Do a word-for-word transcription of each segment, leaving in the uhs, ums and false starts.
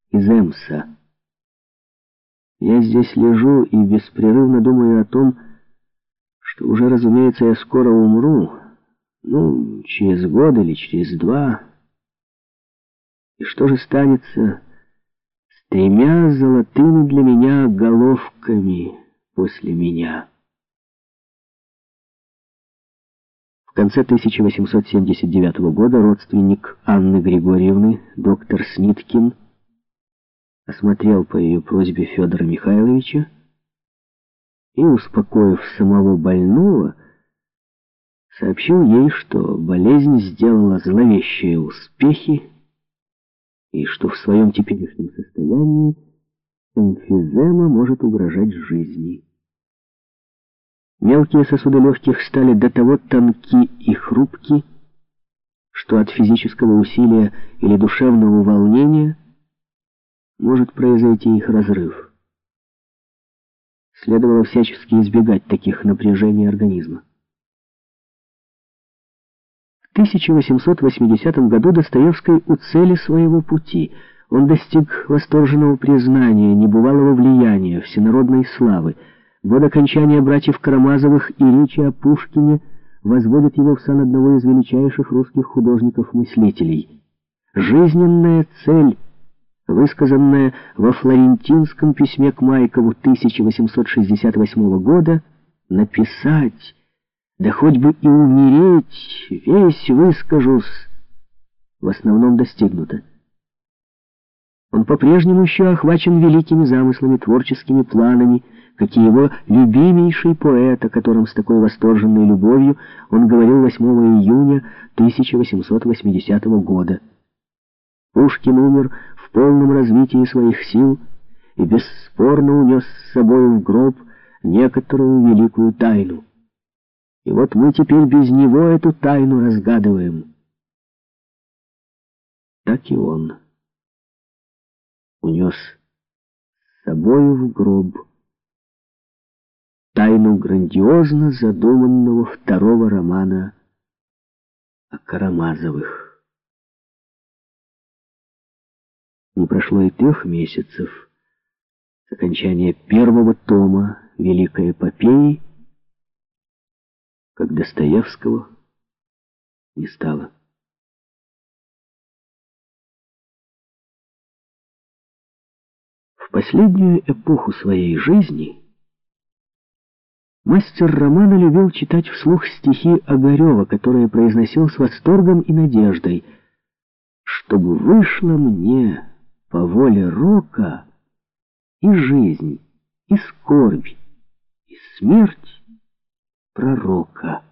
из Эмса. Я здесь лежу и беспрерывно думаю о том, что уже, разумеется, я скоро умру, ну, через год или через два. И что же станется с тремя золотыми для меня головками после меня? В конце тысяча восемьсот семьдесят девятого года родственник Анны Григорьевны, доктор Сниткин, осмотрел по ее просьбе Федора Михайловича и, успокоив самого больного, сообщил ей, что болезнь сделала зловещие успехи и что в своем теперешнем состоянии эмфизема может угрожать жизни. Мелкие сосуды легких стали до того тонки и хрупки, что от физического усилия или душевного волнения может произойти их разрыв. Следовало всячески избегать таких напряжений организма. В тысяча восемьсот восьмидесятом году Достоевский у цели своего пути. Он достиг восторженного признания, небывалого влияния, всенародной славы. Год окончания братьев Карамазовых и речи о Пушкине возводят его в сан одного из величайших русских художников-мыслителей. Жизненная цель, высказанная во флорентинском письме к Майкову тысяча восемьсот шестьдесят восьмого года, написать, да хоть бы и умереть, весь выскажусь, в основном достигнуто. Он по-прежнему еще охвачен великими замыслами, творческими планами, как и его любимейший поэт, о котором с такой восторженной любовью он говорил восьмого июня тысяча восемьсот восьмидесятого года. Пушкин умер в полном развитии своих сил и бесспорно унес с собой в гроб некоторую великую тайну. И вот мы теперь без него эту тайну разгадываем. Так и он унес с собою в гроб тайну грандиозно задуманного второго романа о Карамазовых. Не прошло и трех месяцев с окончания первого тома великой эпопеи, как Достоевского не стало. В последнюю эпоху своей жизни мастер романа любил читать вслух стихи Огарева, которые произносил с восторгом и надеждой: «Чтобы вышло мне по воле рока и жизнь, и скорбь, и смерть пророка.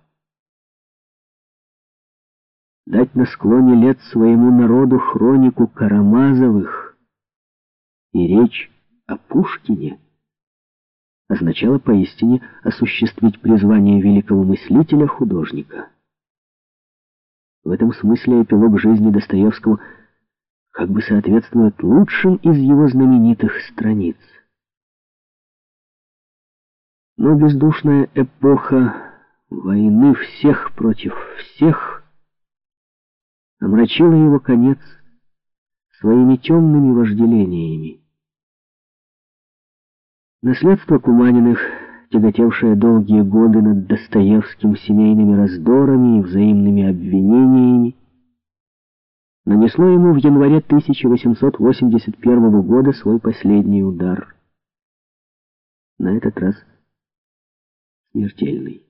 Дать на склоне лет своему народу хронику Карамазовых и речь о Пушкине» означало поистине осуществить призвание великого мыслителя-художника. В этом смысле эпилог жизни Достоевского как бы соответствует лучшим из его знаменитых страниц. Но бездушная эпоха войны всех против всех омрачила его конец своими темными вожделениями. Наследство Куманиных, тяготевшее долгие годы над Достоевским семейными раздорами и взаимными обвинениями, нанесло ему в январе тысяча восемьсот восемьдесят первого года свой последний удар. На этот раз смертельный.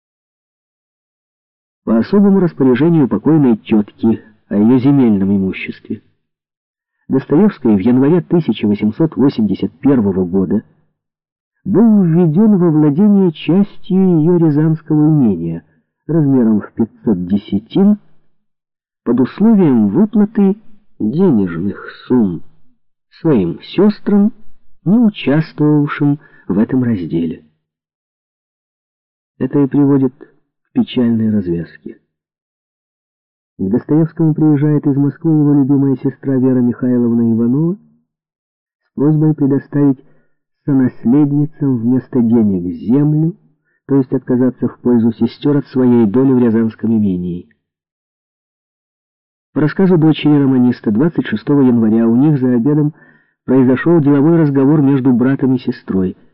По особому распоряжению покойной тетки о ее земельном имуществе Достоевский в январе тысяча восемьсот восемьдесят первого года был введен во владение частью ее рязанского имения размером в пятьсот десятин под условием выплаты денежных сумм своим сестрам, не участвовавшим в этом разделе. Это и приводит к печальной развязке. К Достоевскому приезжает из Москвы его любимая сестра Вера Михайловна Иванова с просьбой предоставить сонаследницам вместо денег землю, то есть отказаться в пользу сестер от своей доли в рязанском имении. По рассказу дочери романиста, двадцать шестого января у них за обедом произошел деловой разговор между братом и сестрой.